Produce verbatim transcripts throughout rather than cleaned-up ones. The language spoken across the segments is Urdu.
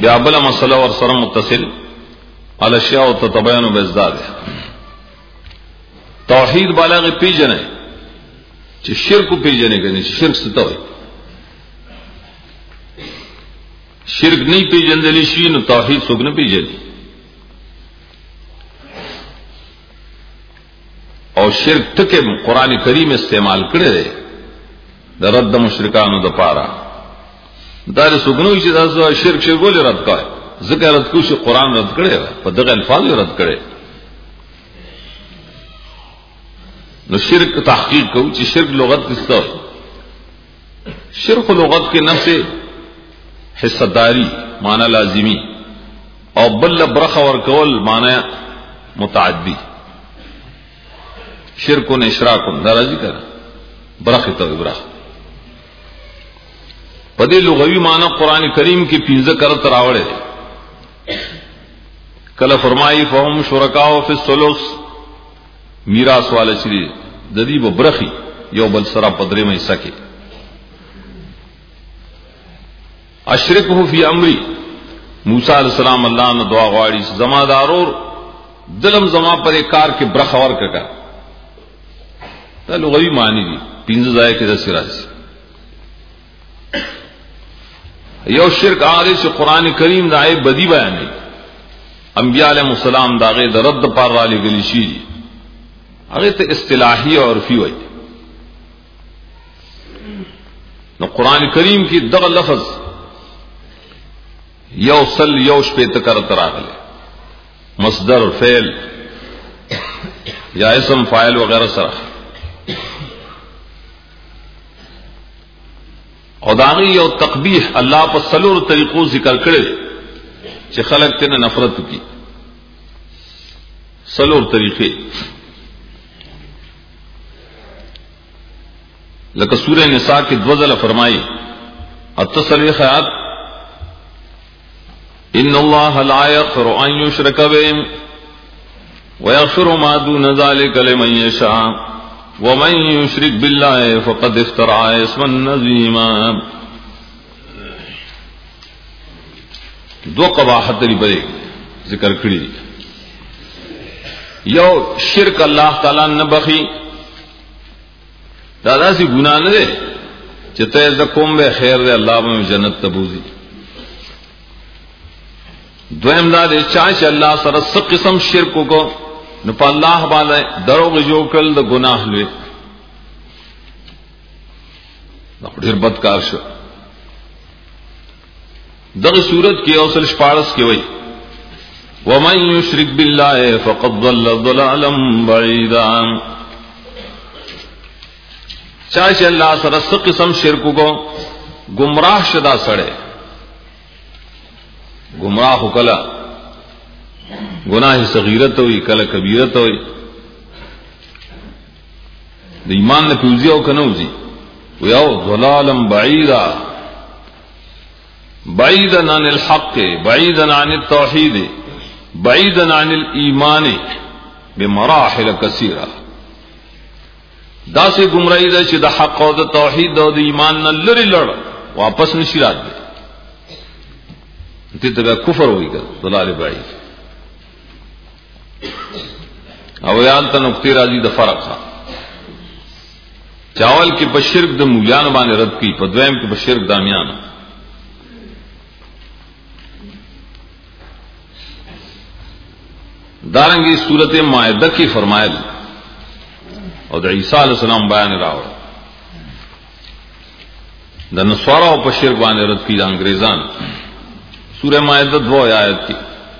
بیا بل مسله ور سره متصل الاشیاء تتبین بازداد توحید بالغ پیجنه چې شرک پیجنه کني شرک څه ته وایي شرک نه پیجندلی شي نو توحید څوک نه پیجني او شرک ټکه قران کریم استعمال کړی دی د رد مشرکانو د پاره دا څوګنو چې تاسو شرک شګول رد کړي ذکر رد کو چې قران رد کړي په دغه الفاظ رد کړي نو شرک تحقیق کو چې شرک لغت څه شرک لغت کې نفس حصہ داری معنی لازمی او بل برخه ور کول معنی متعدی شرک و اشراک درازی کړه برخه ته برخه په دې لغوي معنی قران کریم کې پنځه کرت راوړل کله فرمایي فهم شرکاء فی الثلث میراث والا چي د دې برخي یو بل سره پدری مې سکے اشرکه فی امری موسی علیہ السلام الله نے دعا غواړي زما دارور دلم زما پر کار کې برخه ور کړه دا لغوي معنی دي پنځه ځای کې د سراج یو شرک هغه چې قران کریم د آیت بدی بیان دی انبیاء علیهم السلام داغه د رد پر را لګلی شي هغه ته اصطلاحي او عرفي وایي نو قران کریم کې دغه لفظ یو سل یو شپه تکر تراغله مصدر فعل یا اسم فاعل وغیرہ سره او داغي یو تقبیح الله په سلور طریقو ذکر کړي چې خلق ته نفرت کی سلور طریقې لکه سورہ نساء کې دوزله فرمایي التصریح خیات ان الله لا يغفر ان يشرك به ويغفر ما دون ذلك لمن يشاء ومن يشرك بالله فقد افترى اسما عظيما دو قباحت لري بری ذکر کړی یو شرک الله تعالی نه بخي دا داسې ګناه نه ده چې ته زکوم به خیر ده الله به جنت تبوزي دویم دا دی چې الله سره څه قسم شرک کو نو په الله باندې دروغ جوړ کړل د ګناه لوي دا ډیر بد کار شو دغه صورت کې اوسل شپارس کې وای ومن یشرک بالله فقد ضل ضلالا بعیدا چې الله سره څه قسم شرک کو گمراه شدا سره گمراہ کلا گناہ صغیرت ہوئی کلا کبیرت ہوئی د ایمان نه پیوزی او کنه وزي ویاو ضلالا بعیدا بعیدا عن الحق بعیدا عن التوحید بعیدا عن الايمان بمراحل کثیره دا سه گمراهی ده چې د حق او د توحید او د ایمان نه لری لړ واپس نشی راځي ته دا کفر وایي ضلال بعید او یان ته نقطې راځي د فرق چاول کې په شرک د مولیان باندې رد کی په دویم کې په شرک دامیان دارنګي سورته مائده کې فرمایل او د عیسی علی السلام بیان راوړ د نصارا او په شرک باندې رد کی د انګريزان سورہ مائدہ دو آیت کی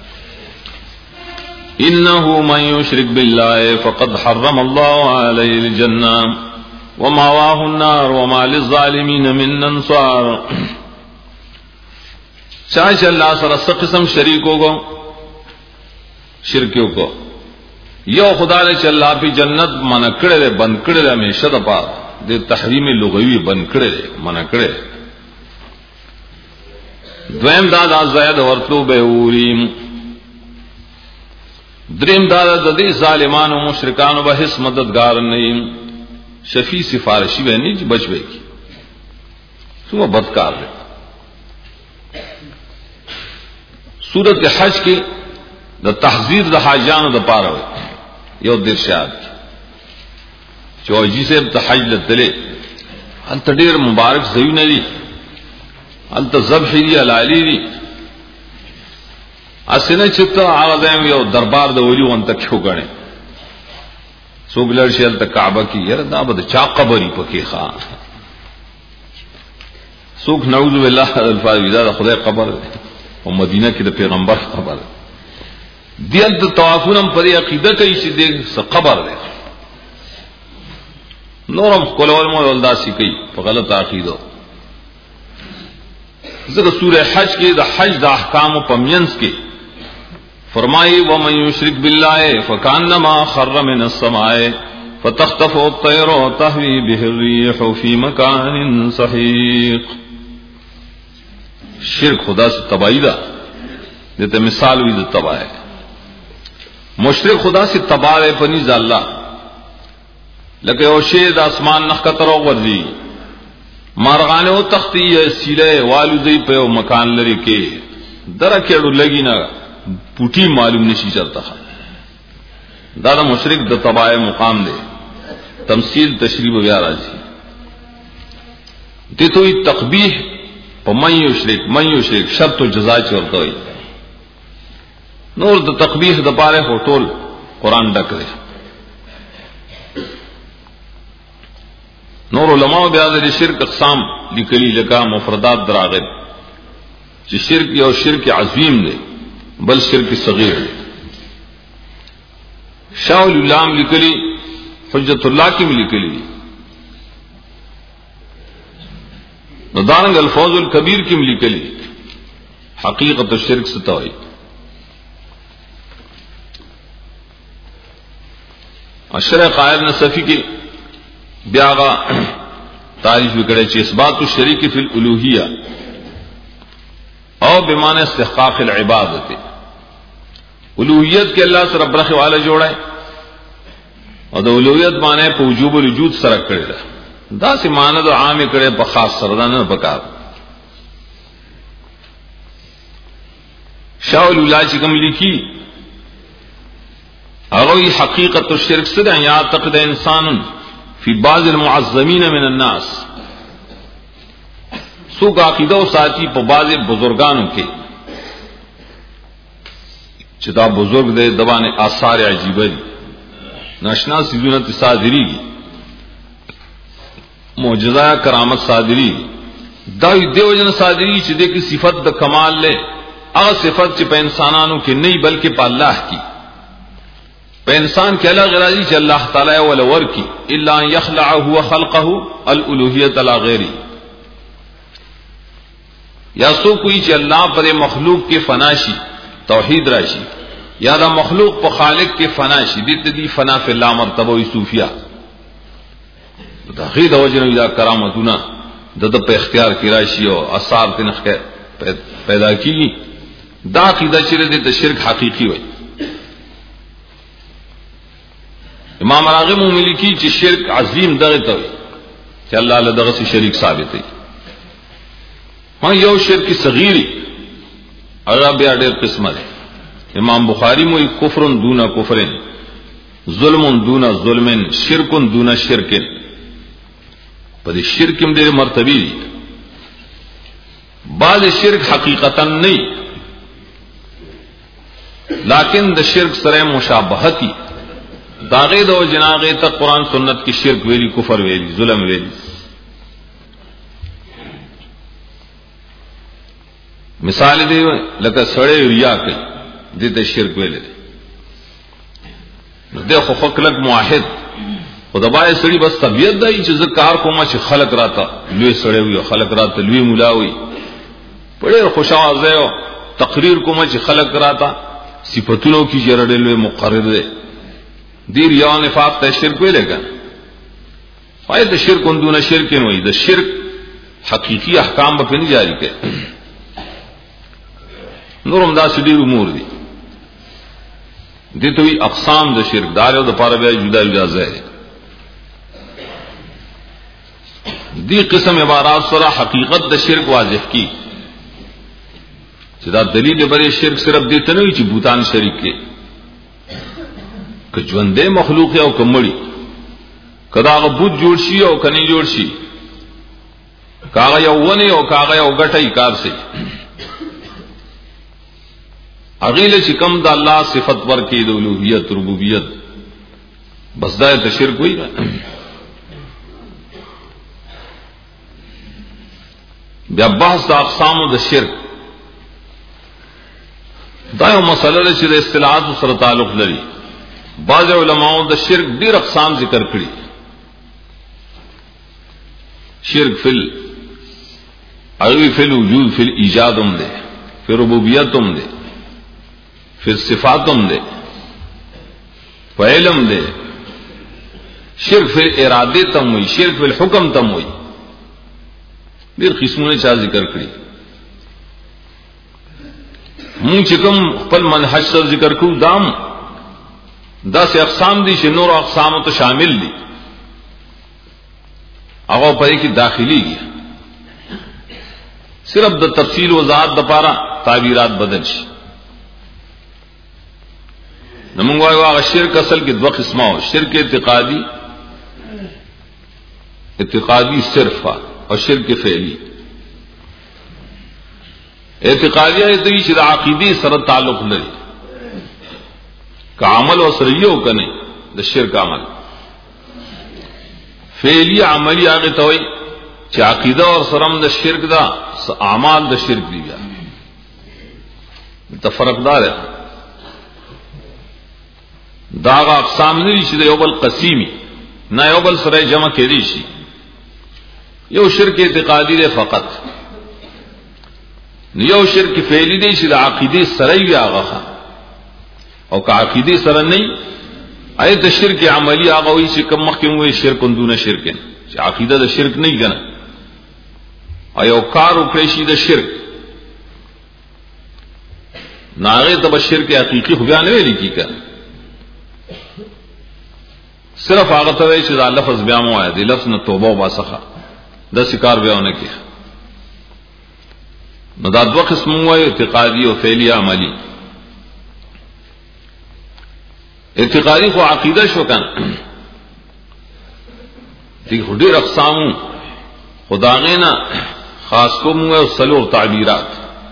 انه من يشرك بالله فقد حرم الله عليه الجنه ومأواه النار وما للظالمين من انصار چاہے اللہ سره څه قسم شریکو کو شرکیو کو یو خدا نے چې الله په جنت منع کړل بند کړل همیشه د پاره د تحریم لغوی بند کړل منع کړل دویم دادا زید ورتلو به اوریم دریم دادا د دې ظالمانو مشرکانو به هیڅ مددگار نه شفیع سفارشی به نه بچوي څو بدکار دي सूरत حج کې د تحذير د حاجانو د پاره یو درشاد چوجي سے د حج لتلې انت ډیر مبارک زوینه دي انت ذبح دي علالي دي اسنه چې ته هغه یو دربار د ولی وانت کښو غني سوګلر شل ته کعبه کې یره دا به چا قبري پکې ښا سوق نعوذ بالله الفاظ دا خدای قبر او مدینه کې د پیغمبر قبر دیل د طوافونم پر عقیده کوي چې د قبر دی نورم کولول مو ولداسي کوي په غلط عقیده زګه سوره حج کې د حج د احکام په مینس کې فرمایي و من یشرک بالله فکانما خر من السماء فتخطف الطير وتهوي به الريح في مكان سحيق شرک خدا سے تباہی دا دته مثال وی د تباہ مشرک خدا سے تباہ پنی ز الله لکه او شی د اسمان نخ کتر او ورزی مارغانه او تختی سیله والدی په مکان لري کې درکړو لګی نه پوټی معلوم نشي چلتا دا د مشرک د تباہ مقام دی تمثيل تشریح بیا راځي دته وی تقبیح په من یشرک من یشرک شرط او جزاء چورته وي نور د تقبیح د پاره هوټول قران ډک دی نور علماء بیا د شرک اقسام لیکلي لکه مفردات دراغب چې شرک یو شرک عظیم دی بل شرک صغیر دی شاول العلام لیکلي حجت الله کې لیکلي ندارنگ الفوز الکبیر کی ملی کلی حقیقت الشرک ستوئی اشرح قائد نصفی کی بیاغا تعریف بکڑے چی اثبات الشریک فی الالوہیہ او بمعنی استحقاق العبادت الوہیت کے اللہ سر برخ والا جوڑے اور دا الوہیت معنی پا وجوب الوجود سرک کرے رہا دا سی معنی دا عام کرے پا خاص سردان نہ پکار شاہ الولا چکم لکھی اغوی حقیقت الشرک صدع یعتقد انسان فی بعض المعظمین من الناس سوک عقیدہ و ساتھی پا بعض بزرگانوں کے چتا بزرگ دے دبان آثار عجیبہ دی ناشنا سیزونت صادری گی معجزہ کرامت صادری داوی دیو جن صادری چې دې کې صفت د کمال له هغه صفت چې په انسانانو کې نه بلکې په الله کې په انسان کې الله غراضي چې الله تعالی ولا ورکی الا ان يخلع هو خلقه الالوهیت لا غیری یا سو کوئی چې الله پر مخلوق کې فنا شي توحید راشي یا دا مخلوق په خالق کې فنا شي دې دې فنا فی الله مرتبه وی صوفیا تخید وجنه دا کرامتونه د په اختیار کې راشي او اثار تنخ پیدا کی دا عقیده چې د شرک حقيقي وي امام راغب ملکی چې شرک عظیم دغه ته وي چې الله له دغه سي شریک ثابت دی ما یو شرک صغیری هغه بیا ډېر قسمه ده امام بخاری مو کفر دون کفر ظلم دون ظلم شرک دون شرک پر شرک هم ډېر مرتبه دي بعض شرک حقیقتا نه لیکن د شرک سره مشابهتی داغه دو جناغه ته قران سنت کی شرک ویلی کفر ویلی ظلم ویلی مثال دی لکه سړی ریا کوي د دې شرک ویل دي نو دغه خو خلق موحد خدای سړي بس طبيعت دی چې ذکر کوم چې خلق راته لوی سړی وي خلق راته لوی مولا وي پړې خوشاوازه تقریر کوم چې خلق راته صفاتونو کی جرړې لوی مقرر دی دی ریا نفاق ته شرک ویلګا پای د شرک دون شرک نه وي د شرک حقيقي احکام به نه جاری کړي نورم دا سړي امور دي دته وی اقسام د شرک دار او د پاره بیا جدا جدا ځای دی قسم عبارات سره حقیقت د شرک واضح کی چې دا دلیل بری شرک صرف دې ته نه وي چې بوتان شریک کې که ژوندې مخلوق او کمړي کدا غ بوت جوړ شي او کني جوړ شي کاغه یو ونی او کاغه یو غټي کار سي اغیله چې کوم د الله صفت ورکې د اولوہیت ربوبیت بس دا ته شرک وي بیا بحث د اقسام د شرک دا یو مسله چې د اصطلاحات سره تعلق لري بعض علماء د شرک ډیر اقسام ذکر کړي شرک فل اوی فل وجود فل ایجاد هم ده فل ربوبیت هم ده فل صفات هم ده فل علم ده شرک فل اراده تم وي شرک فل حکم تم وي ډیر قسمونه چا ذکر کړي مونږ چې کوم خپل منهج سره ذکر کوو دام دا سه اقسام دي چې نور اقسام ته شامل دي هغه په کې داخلي صرف د تفصیل وضاحت د پاره تعبیرات بدل شي نو موږ وایو هغه شرک اصل کې دوه قسمه او شرک اعتقادي اعتقادي صرف او شرک فعلی اعتقادی ہے تو یہ عقیدی سره تعلق لري کا عمل او سره یو کنه د شرک عمل فعلی عملی هغه ته وي چې عقیده او سرم د شرک دا اعمال د شرک دی بیا تفرقدار دا اقسام نه دي چې د یو بل قسیمی نه یو بل سره جمع کړي شي یو شرک اعتقادی دی فقط یو شرک فعلی دی چې د عقیده سره وي هغه او که عقیده سره نه ایت شرک عملی هغه وي چې کوم مخکې وي شرک دون شرک چې عقیده د شرک نه کنه ایو کار وکړي شي د شرک ناغه د شرک حقيقي خو بیان ویل کی کنه صرف هغه ته وي چې د لفظ بیان وایي د لفظ نه توبه او واسخه د شکار بیان کی نو دا دوه قسم وایي اعتقادي او فعلی عملی اعتقادي خو عقیده شو کنه دي ډېر اقسام خداغینا خاص کوم او سلور تعبیرات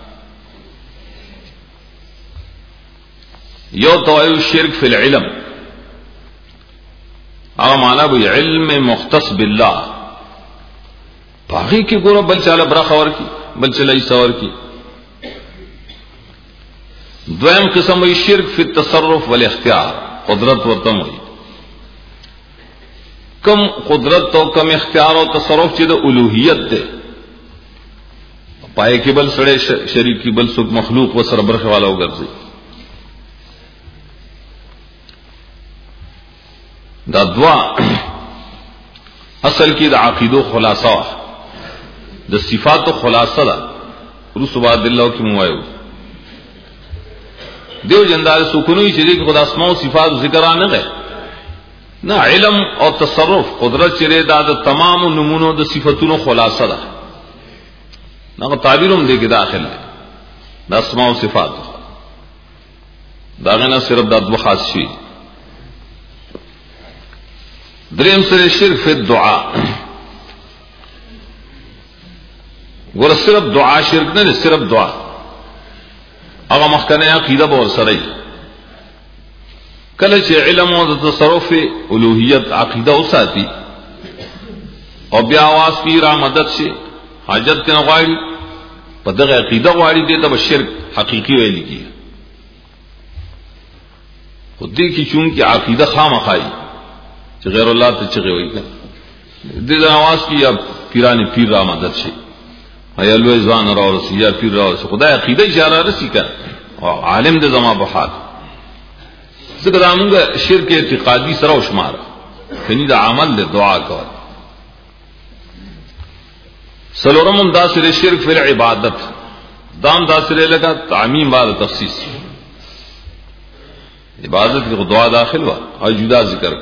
یو توایو شرک فی العلم هغه معنا به علم مختص بالله باقی کې ګوره بل چاله برخه ورکی بل چلای سور کی دویم قسم وی شرک فی التصرف والاختیار قدرت ورته وي کم قدرت او کم اختیار او تصرف چې د الوهیت ده پای کې بل سره شریک کی بل څوک مخلوق و سره برخه والا وګرځي دا دوا اصل کې د عقیدو خلاصہ د صفات خلاصہ ده رسول الله کې موایو دیو جندار سکونوی چې دغه خدای اسماء او صفات ذکر نه غي نه علم او تصرف قدرت چې د تمام نمونو د صفاتونو خلاصہ ده نو تعبیرهم دې کې داخل ده د اسماء او صفات دا غنه صرف د دوه خاص شي دریم سره شرک فی الدعاء ګور صرف دعا شرک نه صرف دعا هغه مخکنه عقیده به سره کله چې علم او تصرف الوهیت عقیده او ساتي او بیا आवाज کی را مدد شي حاجت کنه غواړي په دغه عقیده غواړي دې ته شرک حقيقي ویل کی خو دې کې چون کې عقیده خامخایي چې غیر الله ته چغي وایي دې आवाज کی یا پیرانی پیر را مدد شي ایا لوی ځان را ورسی یا پیر را ورسی خدای عقیده اشاره رسی کړه او عالم دې زما په حال څنګه موږ شرک اعتقادي سره وشمار کني دا عمل د دعا کول سلورم دا سره شرک فی العبادت دام دا سره لگا تعمیم بعد تخصیص عبادت کی دعا داخل وا او جدا ذکر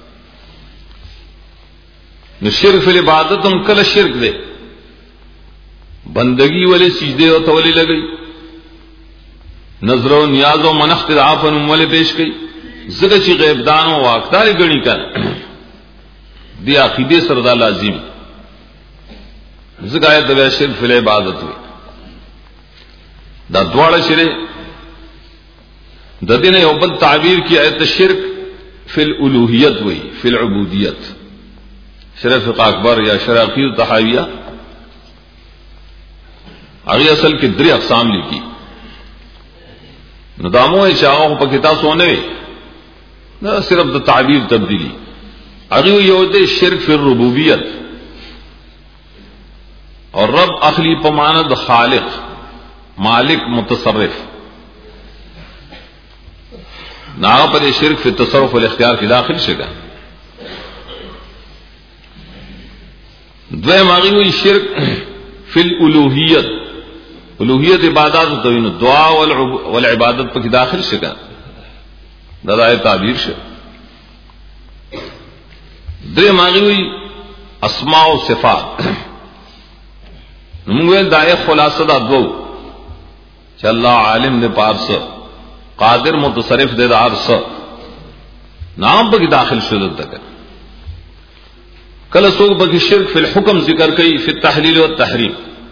نو شرک فی العبادت هم کله شرک دی بندگی والے سجدے او تولی لگئی نظر و نیاز و منخت عافن مول پیش کی زګه چې غیب دان او واقدار غنی کړه دی عقیده سره دا لازم زګه آیت د شرک فی عبادت وي دا دواړه شری د دې نه یو بل تعبیر کی آیت شرک فی الالوهیت وي فی العبودیت شرف اکبر یا شراقی تحاویہ هغه اصل کې درې اقسام لیکي ندامو چاغو په کتاب سونه نه صرف د تعبیر تبدیلی هغه یو د شرک فی الربوبیت اور رب اخلی په معنا د خالق مالک متصرف نا پر شرک فی التصرف والاختیار کې داخل شګه دویم هغه شرک فی الالوهیت الوهیت عبادت تو نو دعا والعبادت په داخل شګه دا د تعبیر شه درې ماغوي اسماء او صفات موږ دای خلاصه دا دو چې الله عالم دې پارس قادر متصرف دې دارس نام په داخل شول تک کله څوک به شرک فی الحکم ذکر کوي فی التحلیل والتحریم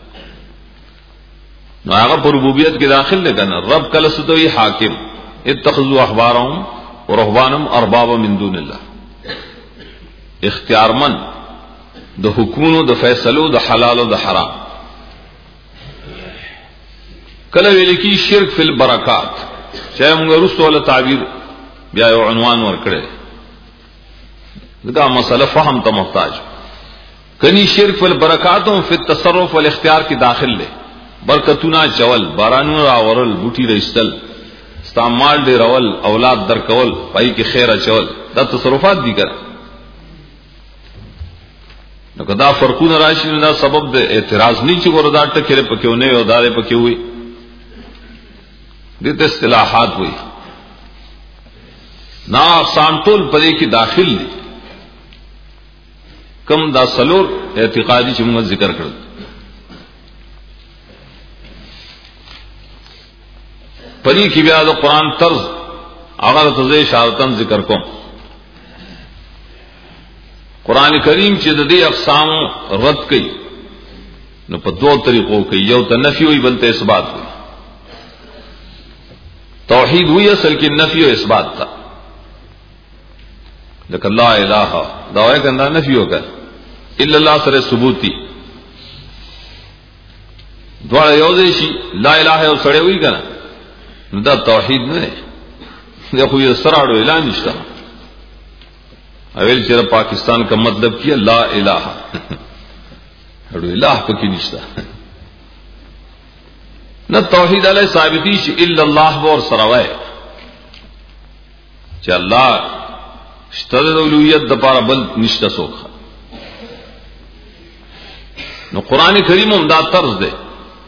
نو هغه په ربوبیت کې داخل نه کنه رب کله ستوي حاکم اتخذوا احبارهم ورهبانهم اربابا من دون الله اختیارمن د حکمونو د فیصلو د حلال او د حرام کله ویل کی شرک فی البرکات چې موږ رسول تعبیر بیا یو عنوان ورکړي دا مسله فهم ته محتاج کني شرک فی البرکات فی التصرف والاختیار کې داخل لے برکتونه چول بارانو راورل بوټي رښتل استعمال دی رول اولاد در کول پای کې خیر چول دا تصرفات دي کړه نو کدا فرقونه راشي نو دا سبب د اعتراض نه چې ګور دا ټکره پکې ونه او دارې پکې وي دې ته اصطلاحات وي نا سانټول پدې کې داخل دي کم دا سلور اعتقادي چې موږ ذکر کړل پدې کې بیا د قران طرز هغه ته اشارتن ذکر کوم قران کریم چې د دې اقسام رد کړي نو په دوه طریقو کې یو ته نفي وي بل ته اثبات وي توحید وی اصل کې نفي او اثبات تا لکه لا اله دا وایي کنده نفي وکړه الا الله سره ثبوتی دواړه یو ځای شي لا اله او سره وی کنه دا توحید نه دی خو یې سره اعلان نشته اویل چې پاکستان کا مطلب کیا لا الہ اڑو الہ پکې نشته نہ توحید علی ثابتی چې الا الله ور سره وای چې الله ستاسو د اولویت د لپاره بل نشته څوک نو قران کریم هم دا طرز دی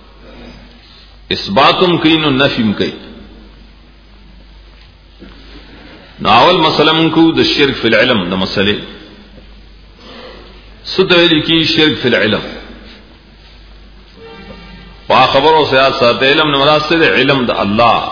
اثباتم کین و نفیم کین ناول مسئلہ منکو د شرک فی العلم د مسئلے ستویلی کی شرک فی العلم وا خبرو سیاد سات علم نمراد سے علم د اللہ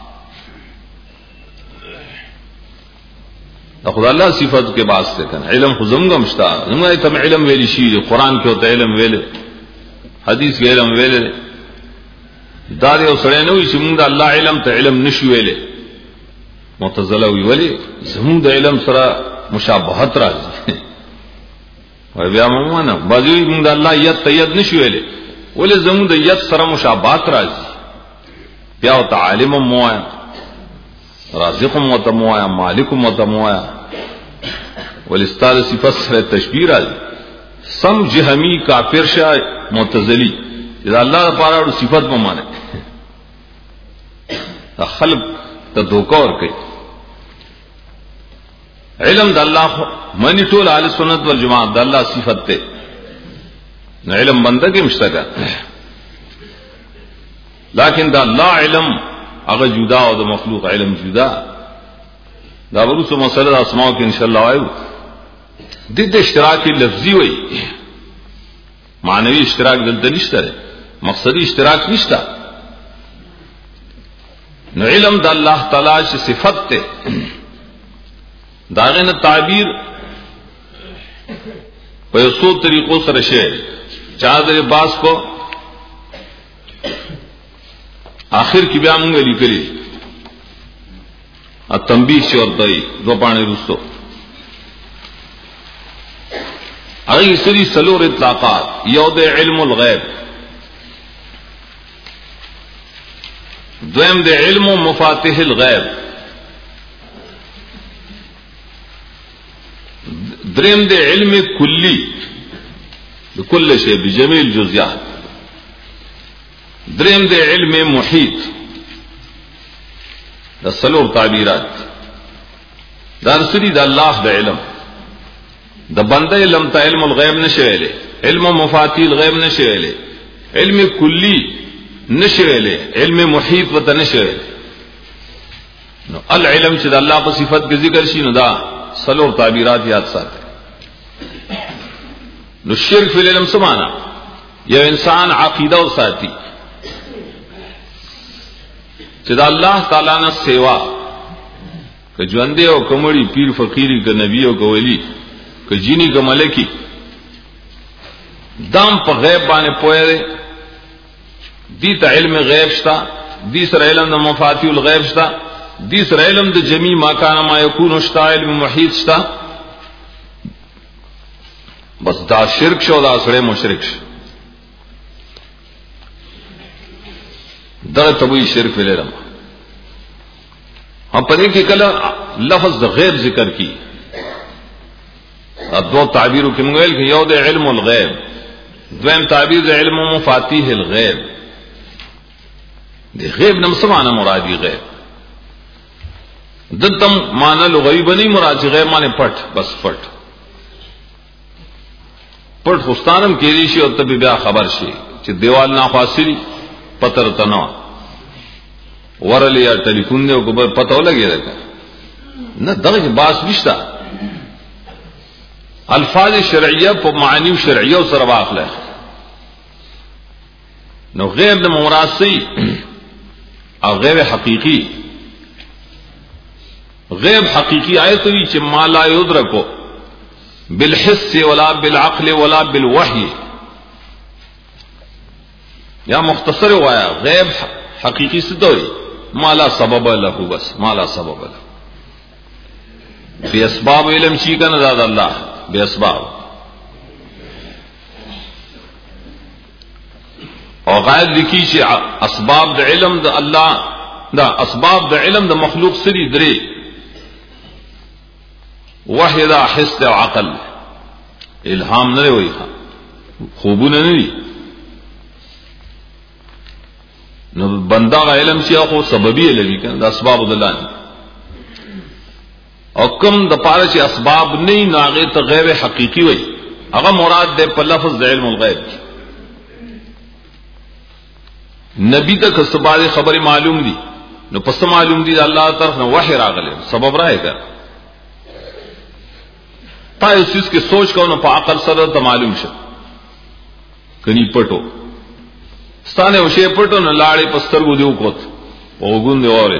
دا خدا اللہ صفت کے بعد سے کن علم خزمگا مشتا زمگا تم علم ویلی شیر قرآن کے ہوتا علم ویلے حدیث کے علم ویلے دارے او سڑے نوی چې موږ د الله علم ته علم نشو ویلې معتزله وی ولی زموږ د علم سره مشابهت راځي وای بیا موږ نه بازوی موږ د الله یت تید نشو ویلې ولی زموږ د یت سره مشابهت راځي بیا او تعالیم موایا رازق متموایا مالک متموایا ولی استاد صفات سره تشبیه راځي سم جهمی کافر شای معتزلی اذا الله تعالی صفات په معنی خلق ته دوکا ور کوي علم د الله منی ټول اهل سنت والجماعت د الله صفت ته نو علم بنده کې مشتګه لیکن د الله علم هغه جدا او د مخلوق علم جدا دا ورسو مسله اسماء کې ان شاء الله وایو د دې اشتراک لفظي وي معنوي اشتراک دلته نشته مقصدی اشتراک نشته نو علم د الله تعالی چې صفت ته داغه نه تعبیر په یو څو طریقو سره شي چا د باس کو آخر کې بیا موږ لیکلي ا تنبیه شورتای دو باندې رسو هغه سری سلور اطلاقات یو د علم الغیب دویم د علم مفاتيح الغیب دریم د علم کلی بكل شيء بجميع الجزئيات دریم د علم محیط د سلور تعبیرات دا سری د الله د علم د بنده علم ته علم الغیب نشویلې علم مفاتيح الغیب نشویلې علم کلی نشویلې علم محیط وته نشویلې نو العلم چې د الله په صفت کې ذکر شي نو دا سلور تعبیرات یاد ساتي نو شرک فی العلم سمانا یو انسان عقیده او ساتي چې د الله تعالی نه سیوا که ژوند او کمړي پیر فقيري که نبی او که ولی که جینی که ملکی دام په غیب باندې پوهه دي دي ته علم غیب شتا دي سره علم د مفاتيح الغیب شتا دي سره علم د جميع ما کان ما یکون شتا علم محیط شتا بس دا شرک شو دا سره مشرک شو دا تبوی شرک ویل رم هم پدې کې کله لفظ د غیب ذکر کی دو تعبیرو کې موږ ویل کې یو د علم الغیب دویم تعبیر د علم مفاتيح الغیب دی غیب نم سمانه مرادی غیب دتم معنی لغوی بنی مراد غیب معنی پټ بس پټ پټ خوستانم کېږي شي او ته بیا خبر شي چې دیوال نه خاصري پتر تنو ورلیا ټلیفون دی او کو پته ولګی راکا نه دغه باس نشتا الفاظ شرعیه په معنی شرعیه سره واخله نو غیب د مراسي او غیب حقیقی غیب حقیقی آیت وی چې ما لا یدرکو بالحس ولا بالعقل ولا بالوحی یا مختصر وایا غیب حقیقی ستوي ما لا سبب له بس ما لا سبب له بی اسباب علم شي کنه زاد الله بی اسباب او غائب لکی چې اسباب د علم د الله دا اسباب د علم د مخلوق سری درې وحی دا حس او عقل الهام نه وي خوبونه نه دي نو بندا علم شي او سببي لوي کنه د اسباب د الله او کوم د پاره چې اسباب نه نه هغه ته غیب حقيقي وي هغه مراد ده په لفظ د علم الغیب نبی ته کسباله خبره معلوم دي نو پس معلوم دي الله طرف نه وحی راغله سبب راځي تا اس چیز کی سوچ کو نو په عقل سره ته معلوم شه کني پټو ستانه وشه پټو نه لاړې پسترګو دیو کوت وګون دی اوره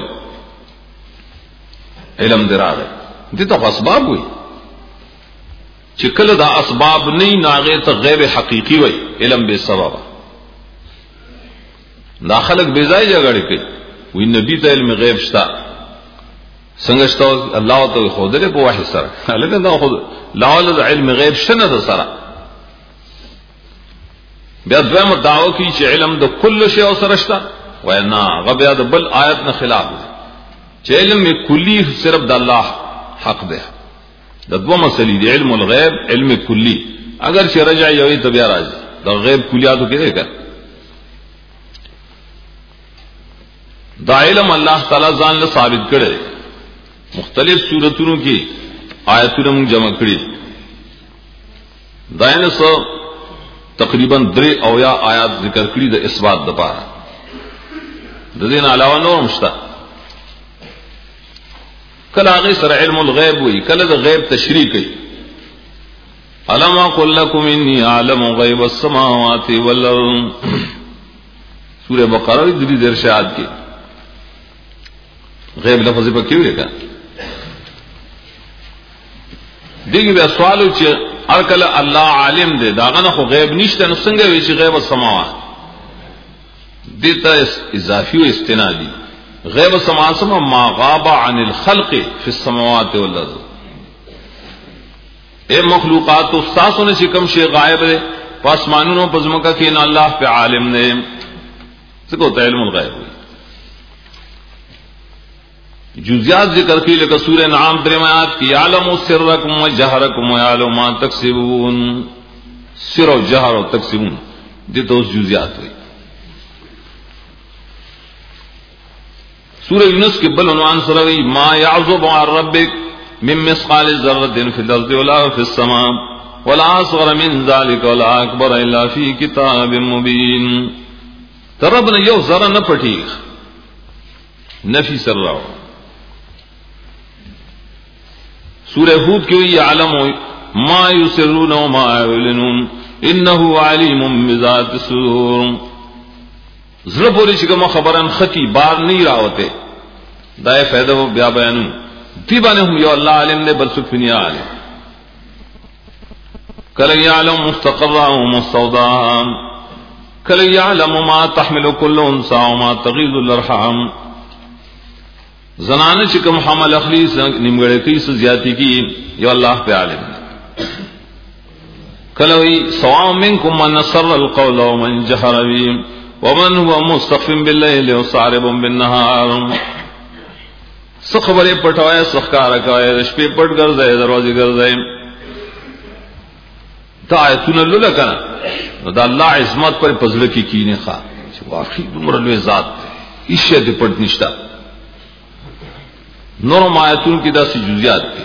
علم دراغه دي ته اسباب وي چې کله دا اسباب نه ناغه ته غیب حقيقي وي علم به سبب دا خلق بے ځای جګړه کوي وی نبی ته علم غیب شتا څنګه شتا الله ته خود له په وحی سره لکه دا خود لاول علم غیب شنه ده سره بیا دویم دعوه کی چې علم د کل شی او سره شتا وای نه غبیا د بل آیت نه خلاف ده چې علم کلی صرف د الله حق ده د دوه مسلې دی علم الغیب علم کلی اگر چې رجع یوې ته بیا راځي د غیب کلیاتو کې ده دا علم الله تعالی ځان له ثابت کړي مختلف سوراتونو کې آیاتونه موږ جمع کړي داینه سو تقریبا درې او یا آیات ذکر کړي د اثبات د پاره د دین علاوه نور مشته کله هغه سره علم الغیب وي کله د غیب تشریح کوي علم اقول لكم اني اعلم غیب السماوات والارض سورہ بقرہ د دې درشاد کې غیب لفظ په کې ویل کا دیږي بیا سوالو چې ارکل الله عالم دی داغه نه خو غیب نشته نو څنګه وی چې غیب السماوات دته اضافي او استنادي غیب السماوات ما غاب عن الخلق في السماوات والارض اے مخلوقات استاسوں نے کوم شی غائب ہے پاسمانونو پزمکا کې نه الله په عالم نے څه کو علم الغیب جزیات ذکر کی لکه سورہ انعام درمیات کی عالم سرکم و جہرکم و یعلم ما تکسبون سر و جہر و تکسبون دې تو جزیات ہوئی سورہ یونس کے بل عنوان سروی ما يعزب عن ربك من مثقال ذرة في الارض ولا في السماء ولا اصغر من ذلك ولا اكبر الا في كتاب مبين تربنا یو ذرہ نہ پٹھی نفی سر رہا سورہ ہود کی یعلم ما یسرون وما یعلنون انه علیم بذات الصدور زړه پوری چې کوم خبرن ختی بار نه راوته دای فائدہ و بیا بیانون دی باندې هم یو الله عالم نے بل سفنیا عالم کله یعلم مستقرا و مستودعا کله یعلم ما تحمل كل انثى وما تغيض الارحام زنانه چې کوم حمل اخلی نیمګړې کوي څه زیاتی کی یو الله په عالم کله وی سواء منکم من سر القول ومن جهر به ومن هو مستخف بالليل وصارب بالنهار څه خبره پټوي سخکار کوي شپې پټ ګرځي دروازې ګرځي تا ایتونه لکه دا الله عظمت پر پزله کې کینه ښا چې واقعي دومره لوی ذات دی هیڅ دې پټ نشتا نور آیتون کی داسی جزیات دی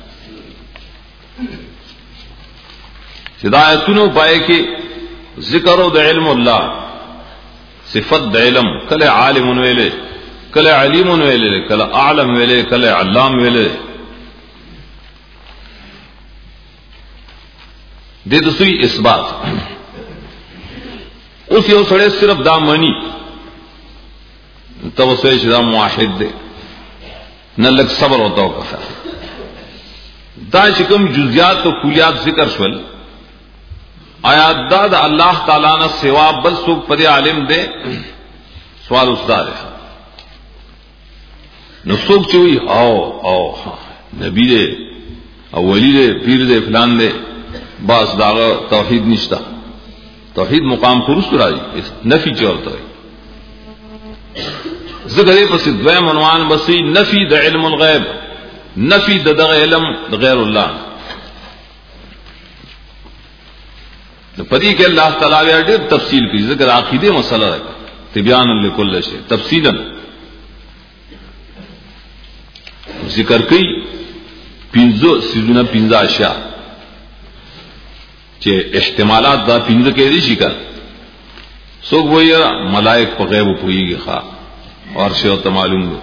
ہدایتونو پائے کہ ذکر و د علم اللہ صفت د علم کل عالم ویلے کل علیم ویلے کل اعلم ویلے کل علام ویلے دے دوسری اثبات اس یو سڑے صرف دا منی تب سوچ دا موحد دے نہ لگ صبر ہوتا ہو کسا دا شکم جزیات و کلیات ذکر شول آیات دا دا اللہ تعالیٰ نہ سوا بل سوک پر عالم دے سوال اسدار ہے نہ سوک چوئی آؤ آؤ نبی دے اولی دے پیر دے فلان دے باس داغ توحید نشتا توحید مقام خروس تو راجی نفی چورتا ہے ذکر پس دویم عنوان بسی نفی د علم الغیب نفی د دغه علم د غیر الله نو پدې کې الله تعالی ډېر تفصیل کوي ذکر عقیده مسله ده تبیان لكل شی تفصیلا ذکر کوي پنځه سيزونه پنځه اشیاء چې احتمالات دا پنځه کې دي شي کړه څوک وایي ملائک په غیب پوهیږي ښا اور شیء تو معلوم ہو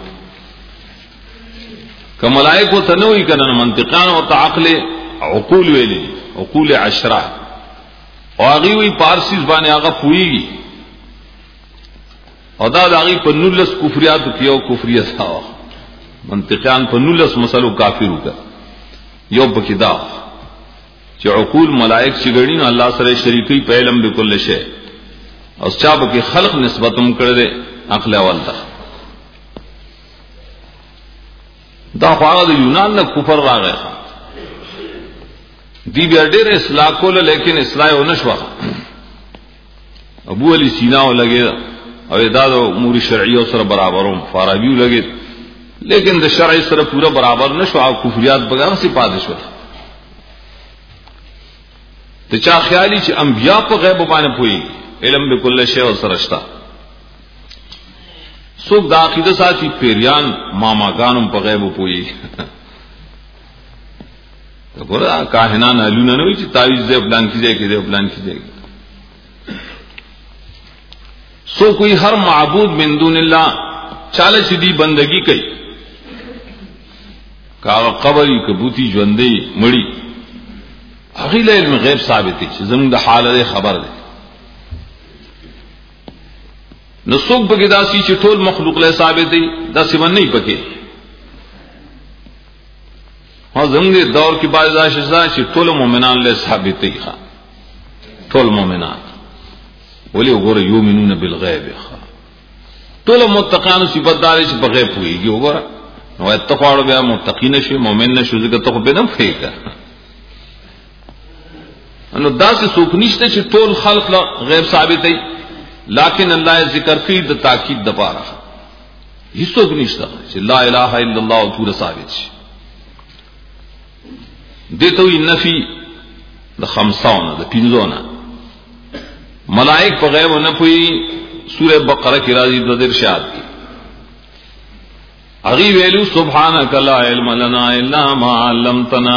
کہ ملائکہ تنوی کرن منطقان و تعقل عقول ویلی عقول عشرہ واغي وی پارسی زبان هغه پویږي او دا داغي په نولس کفریات کیو کفریه تھا منطقان په نولس مسلو کافر وکړه یو پکې دا چې عقول ملائک چې ګړي نو الله سره شریکي په علم بكل شی او چا به خلق نسبتم کړل عقل اول تا دا خواغه یونان نه کفر راغی دی بیا ډېر اصلاح کول لیکن اصلاح ونه شو ابو علی سینا ولګي او دا د امور شرعیه سره برابروم فارابی ولګي لیکن د شرع سره پورا برابر نشو او کفریات بغیر سی پاتې شو ته چا خیالي چې انبیا په غیب باندې پوي علم بكل شی او سرشتہ سوک دا عقیدہ ساتھی پیریان ماما گانم په غیب پوي وګوره کاهنان علونه نه وي چې تعویذ دې پلان کیږي کې دې پلان کیږي سو کوئی ہر معبود من دون اللہ چاله چې دی بندگی کوي کا قبري کبوتی ژوندۍ مړی هغه علم غیب ثابت دي چې زموږ د حالت خبر ده نو څوک بګی داسي چې ټول مخلوق له ثابت دي دا سیمن نه پکې زمدے دور کی بعض اشیاء چې ټول مؤمنان له ثابتې ښه ټول مؤمنان ولي وګوره یؤمنون بالغیب ښه ټول متقین صفات دار چې په غیب ویږي وګوره نو اتقوا بیا متقین شي مؤمن نشو ځکه ته به نه فېګا انو داسې څوک نشته چې ټول خلق له غیب ثابتې لیکن الله ذکر کوي د تاکید د پاره هیڅ څوک نشته چې لا اله الا الله ټول ثابت شي دته وی نفي د خمسونه د پنځونه ملائک په غیب نه پوي سوره بقره کې راځي د ارشاد کې اغي ویلو سبحانك لا علم لنا الا ما علمتنا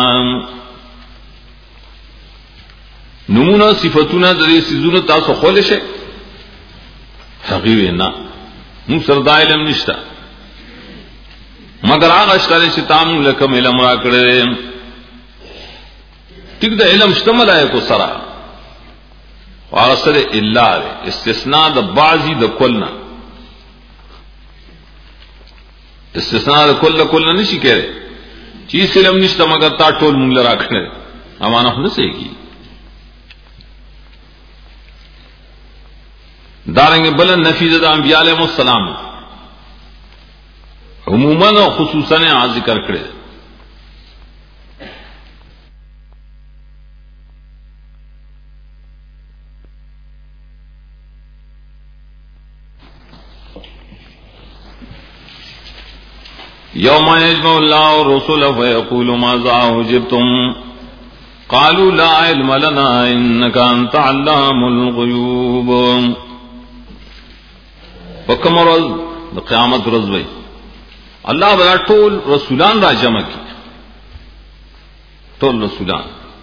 نمونه صفاتونه د دې سيزونو تاسو خول شي اغي وینا موږ سره د علم نشته مگر هغه شته چې تاسو لکه علم را کړې ټیک د علم شتمل آیکو سره هغه سره الا استثناء د بعضی د کلنا استثناء د کل کل نشي کېره چې علم نشته مگر تا ټول مونږ لرا کړې امانه نه سي کی دارنګ بل نفي د انبیاء علیهم السلام عموما او خصوصا ذکر کړی یوم یجمع الله الرسل فیقول ماذا اجبتم قالوا لا علم لنا انك انت علام الغیوب وکم ورځ د قیامت ورځ وي الله بیا ټول رسولان را جمع کی ټول رسولان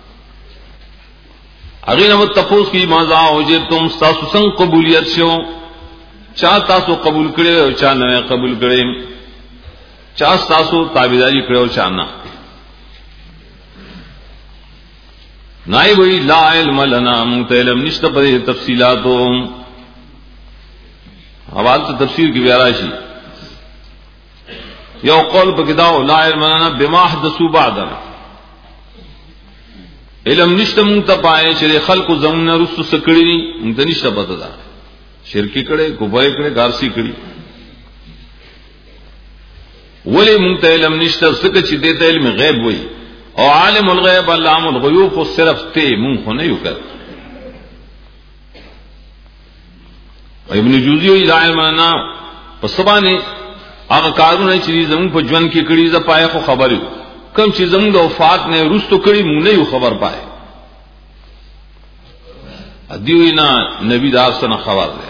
هغه نو تاسو کی ماذا اجبتم تاسو څنګه قبولیت شو چا تاسو قبول کړي او چا نه قبول کړي چا تاسو تابعداري کړو چا نه نای وی لا علم لنا متعلم نشته په تفصيلاتو حوال ته تفسیر کې بیا راشي یو قول په کداو لا علم لنا بما حدثوا بعدنا علم نشته مونږ ته پای چې خلکو زمون رسو سکړي مونږ ته نشته پته ده شرکی کړي کوبای کړي ګارسي کړي ولی مونږ ته علم نشته څه چې دې علم غیب وای او عالم الغیب علام الغیوب خو صرف ته مونږ خو نه یو کړ ابن جوزی وی علم لنا پسبانه هغه کارونه چې زمون په ژوند کې کړي ز پای خو خبرو کوم چې زمون د وفات نه رستو کړي مونږ نه یو خبر پای ادیوینا نبی دا سره خبر ده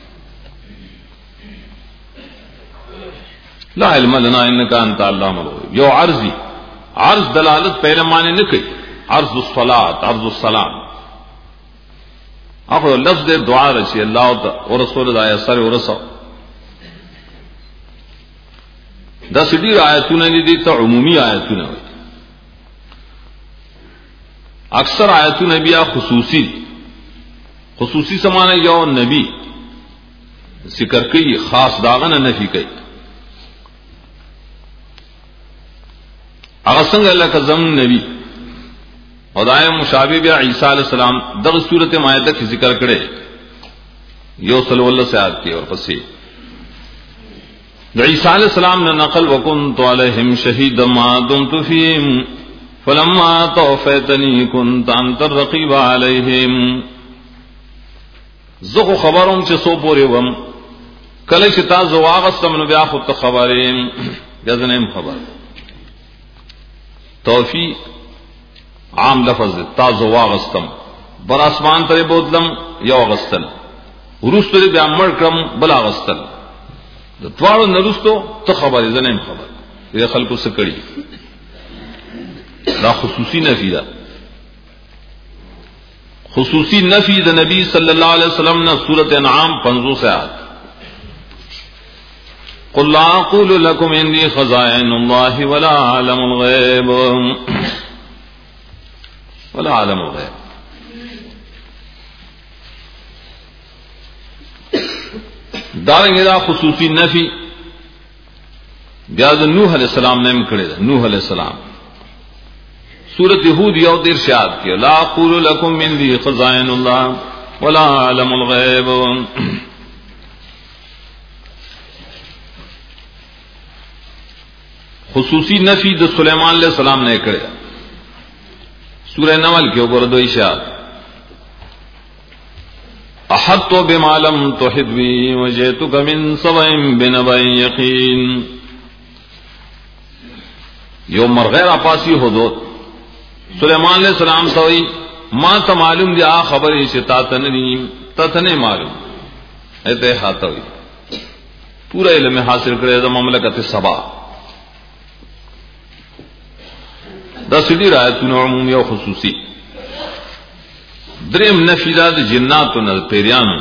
لا علم لنا انك انت علام الغیوب یو عرضی عرض دلالت پہلے معنی نه کوي عرض الصلاه عرض السلام اخو لفظ دعا رچی الله او رسول الله سره ورسو دا سړي آیاتونه دي ته عمومي آیاتونه وي اکثر آیاتونه بیا خصوصي خصوصي سمانه یو نبی ذکر کوي خاص داغه نه نفي کوي هغه څنګه لکه زم نبی او دای مشابه بیا عیسی علیہ السلام دغه سورته مائده کې ذکر کړي یو صلی الله سیات کې اور پسې عیسی علیہ السلام نے نقل وکنت علیہم شہیدا ما دمت فیہم فلما توفیتنی كنت انت الرقیب علیہم زغه خبروم چې سو پورې وم کله چې تاسو واغستم نو بیا خو ته خبرې غزنیم خبر توفی عام لفظ تاسو واغستم بر اسمان ته بوتلم یو غستل ورستل بیا مړ کړم بل غستل د توړو نرستو ته خبرې زنیم خبر دې خلکو څه کړی دا خصوصي نفي ده خصوصي نفي د نبی صلی الله علیه وسلم نے سورۃ انعام پنځوس آیات قل لا اقول لكم اني خزائن الله ولا اعلم الغيب ولا اعلم الغيب دارنګ دا خصوصي نفي بیا د نوح علیہ السلام نیم کړی ده نوح علیہ السلام सूरत हूद यौ इरशाद किया ला अक़ूलु लकुम इंदी खज़ाइनुल्लाह वला अअलमुल ग़ैब। खुसूसी नफी द सुलेमान अलैहि सलाम ने करे सूरह नमल के ऊपर दो इशार अहत्तु बिमा लम तुहित बिही वजिअतुक मिन सबइन बिनबइन यकीन। यो मरग़ैर अपासी हो दो सुलेमान अलैहि सलाम तो मां तो मालूम दिया खबर इसे तातनी तथने मालूम ऐते हाथवी पूरा इल्म हासिल करे ममलकत सबा दसली रायतुन उमूमी और खुसूसी। द्रेम नफीदाद जिन्नात न पेरियान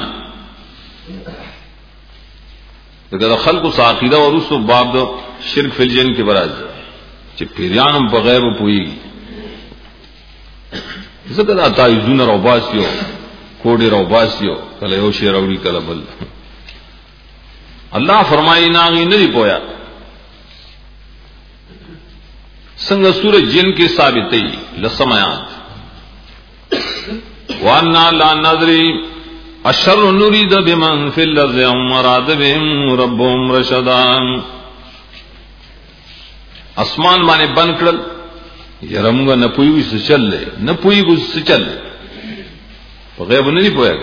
तो खल्क साकीदा और उस बाब दो शिरक फिल जिन के बराज चे पेरियान बगैर पुईगी जगह ताइजुन रौबासियो कोडे रौबासियो कल योशे रौड़ी कल बल अल्लाह फरमाई नागी नहीं पोया संग सूरज जिन के साबित लसमयात वान्ना ला नदरी अशर नुरीद बिमन फिल अर्ज़ि अम अराद बिहिम रब्बुहुम रशदान। आसमान माने बन करल यरमुगा न पुई से चल ले न पुई गुस से चल ले गैब नहीं पोएगा।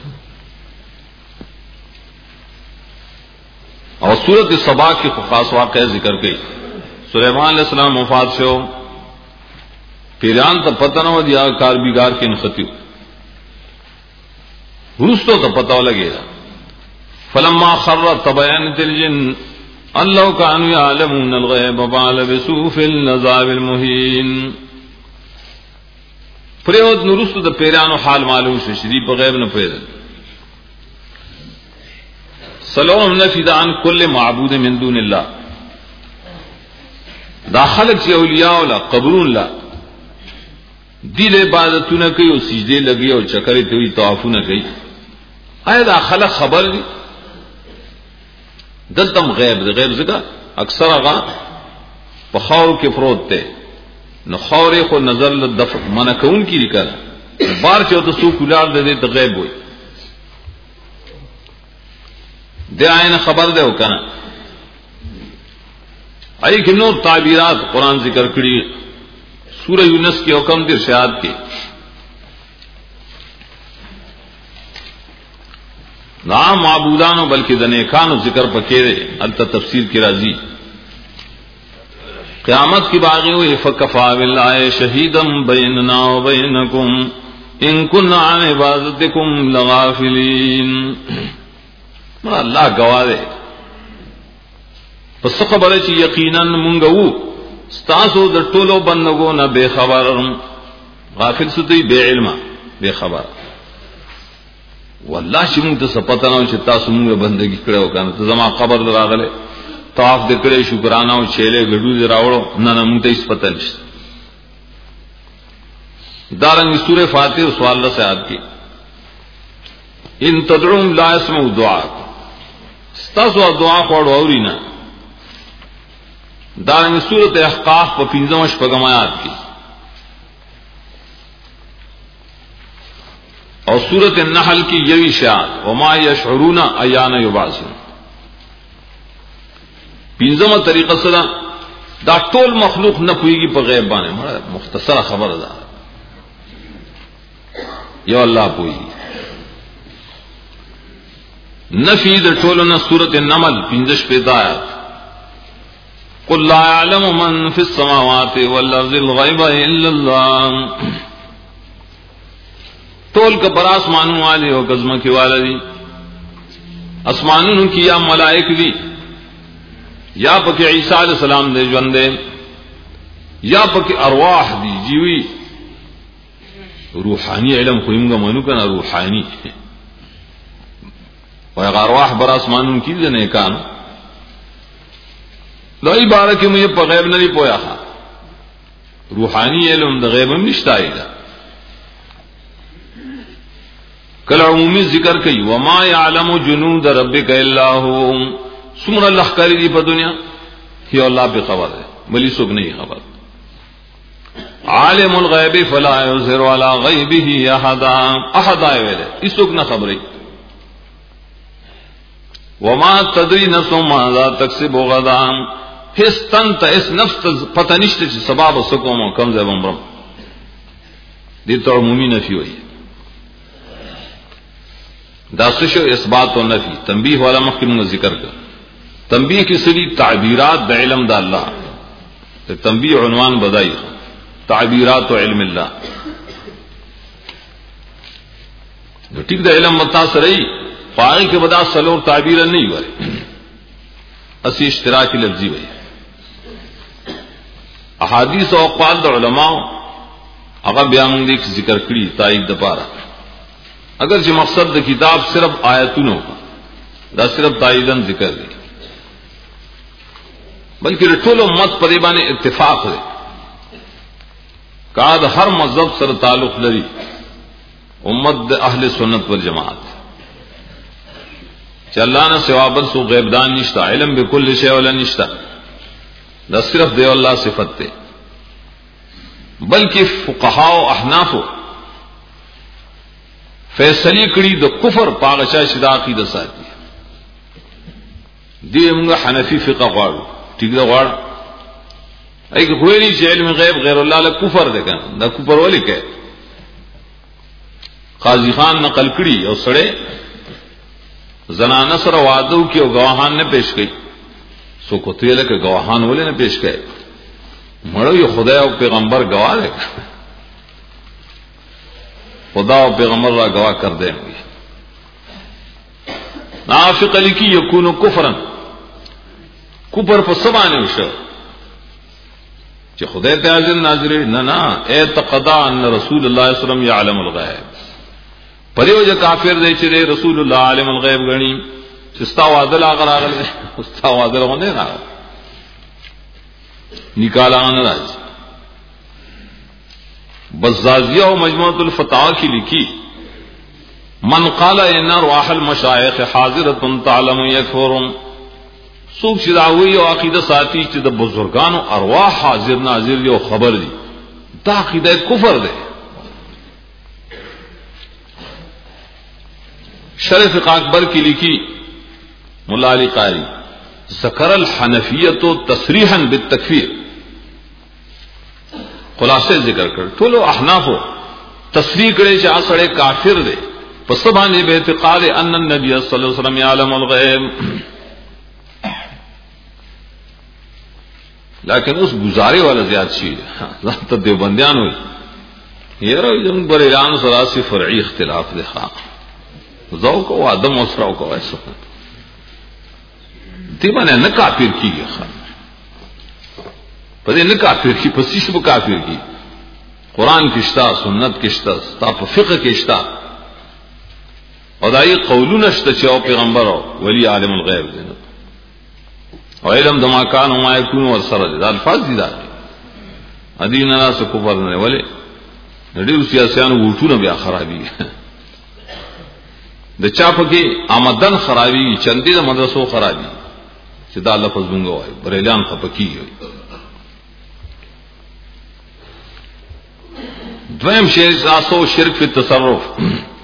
और सूरत सबा के खास वाक़या जिक्र की सुलेमान अलैहिस्सलाम वफात से हो पिरान तो पता न हो दिया कार बिगार के नखती रुस्तो तो पता लगेगा फलम्मा खर्र तबयनत जिन अल्लाह कानू यअलमून अल-ग़ैब मा लबिसू फिल अज़ाबिल मुहीन। प्रयोद नुरुस्तो तो पिरान हाल मालूम से शरीफ गैब न पैदा सलोम नफिदान कुल्ले माबूद मिन दूनिल्लाह दाखलक से औलिया कबरूल्ला दिल इबादत न कई और सीजदे लगी और चकरे हुई तवाफू न गई आए दाखल खबर दी दलतम गैब गैब जगह अक्सर आगा पखौर के फरोत थे न खौरे को नजर दफ मन कौन की कर बार से तो सूख उलार दे दे तो गैब हुई दे आए न खबर दे कहना आई किन्नो ताबीरात कुरान जिक्र करी सूरह यूनुस के हुक्म दिर शायद के ना माबूदानो बल्कि दनेखानो जिक्र पकेरे अल्ता तफसीर की राजी क़यामत की बागी हुई फ़कफ़ा बिल्लाहि शहीदम बैनना व बैनकुम इन कुन्ना अन इबादतिकुम लगाफिलीन। अल्लाह गवाह दे पस खबर है यकीनन मुंगऊ स्तासो द टोलो बंदगो न बेखबर गाफिल सुती बेइल्मा बेखबर वल्लाह शिमु तो सपता ना चित्ता सुमु बंदगी करे हो कान तो जमा खबर रागले ताफ दे करे शुक्राना और छेले गडू दे रावड़ो ना ना मुते इस पता नहीं दारंग सूरह फातिह सवाल से याद की इन तदउम ला यसमउ दुआ स्तासो दुआ पढ़ो औरी ना दारंग सूरत अहकाफ पर पिंजम शपगमायात की और सूरत नहल की यही शाद वमा यशउरूना अयाना युबासून पिंजम तरीका सदा दा टोल मखलूक न पुईगी पर गैब बाने बड़ा मुख्तसर खबर दा यो अल्लाह पुईगी नफी द टोल न सूरत नमल पिंजश पेदायात कुल ला यअलमु मन फिस समावाति वल अर्ज़िल ग़ैब इल्लल्लाह। तोल का पर आसमानों वाले हो गज़मा की वाला दी आसमानों की या मलाइक दी या पके ईसा अलैहि सलाम दे जंदे या पके अरवाह दी जीवी रूहानी इल्म खुइमगा मनु का ना रूहानी और अरवाह पर आसमानों की जने कान लाई बार के मुझे गैब नहीं पोया था रूहानी इल्म द गैब में निश्ताएगा कल उम्मी जिक्र कई वमा यअलमु जुनूद रब्बिका इल्ला हु सुमर अल्लाह करी दी पर दुनिया ही अल्लाह पे खबर है बली सुख नहीं खबर عالم الغیب فلا یظهر علی غیبه احد احد ویل اسوک نہ خبرې وما تدری نفس ماذا تکسب غدا هستن ته اس نفس پتہ نشته چې سبب وسکوم کم ځای بمرم دې ته عمومي نفي وایي دا څه شو اثبات او نفي تنبیه والا مخکې موږ ذکر کړ تنبیه کې سړي تعبیرات د علم د الله ته تنبیه عنوان بدای تعبیرات علم الله نو ټیک د علم متا سره پای کې بدا سلور تعبیر نه وي اسی اشتراک لفظي وي احادیث او اقوال د علماء هغه بیان دي ذکر کړی تایید د پاره اگر چې مقصد د کتاب صرف آیتونو دا صرف تاییدن ذکر دي بلکې ټول امت په دې باندې اتفاق دی کاد ہر مذہب سره تعلق لري امت د اهل سنت والجماعت چې الله نه سوا بل څه غیب دان نشته علم بكل شی ولا نشته دا صرف دی الله صفت ده بلکې فقها او احناف فیصله کړي د کفر پاغه چې د عقیده ساتي دی موږ حنفي فقه غواړو ټیک دا غواړو ایک ویلی چې علم غیب غیر الله له کفر ده کنه دا کفر ولي کوي قاضی خان نقل کړي او سړی زنانه سره وعده کوي او گواهان نه پیش کوي سو کوته لکه گواهان ولې نه پیش کوي مړو یو خدای او پیغمبر گواه ده خدا او پیغمبر را گواه کر دیں گے نافق لکی یکون کفرا کفر په سبانه وشو چې خدای ته حاضر ناظر نه نه اعتقاد ان رسول الله صلی الله علیه وسلم یعلم الغیب پریو جو کافر دی چې رسول الله عالم الغیب غنی چې ستا وعده لا غراغل ستا وعده غونډه نه نکالان راځي بزازیہ و مجموعۃ الفتاوی کی لکھی من قال ان ارواح المشایخ حاضرۃ تعلم یکفر سوق شداوی او عقیدہ ساتھی چې د بزرگانو ارواح حاضر ناظر یو خبر دی دا عقیدہ کفر دی شرف اکبر کی لکھی مولا علی قاری ذکر الحنفیۃ تصریحا بالتکفیر خلاصے ذکر کر ټول احناف تصریح کړي چې اسړه کافر دی پس باندې به اعتقاد ان النبي صلی الله علیه وسلم یعلم الغیب لیکن اس گزارے والا زیات شي ذات دیوبندیان وي یره جن بر اعلان سراسی فرعی اختلاف دی ښا ذوق او ادم اوسراو کو ایسو دی باندې نه کافر کیږي ښا پدې نه کافر کی پسې شو کافر کی قران کې شتا سنت کې شتا ستا په فقه کې شتا او دای قولونه شته چې او پیغمبر او ولی عالم الغیب دی او علم دما کان او ما یکون ور سره دا الفاظ دي دا ادین ناس کفر نه ولی نړیو سیاسيانو وټونه بیا خرابي د چا په کې آمدن خرابي چندې د مدرسو خرابي چې دا لفظ مونږ وایو بریلیان خپکیږي دویم شی تاسو شرک فی التصرف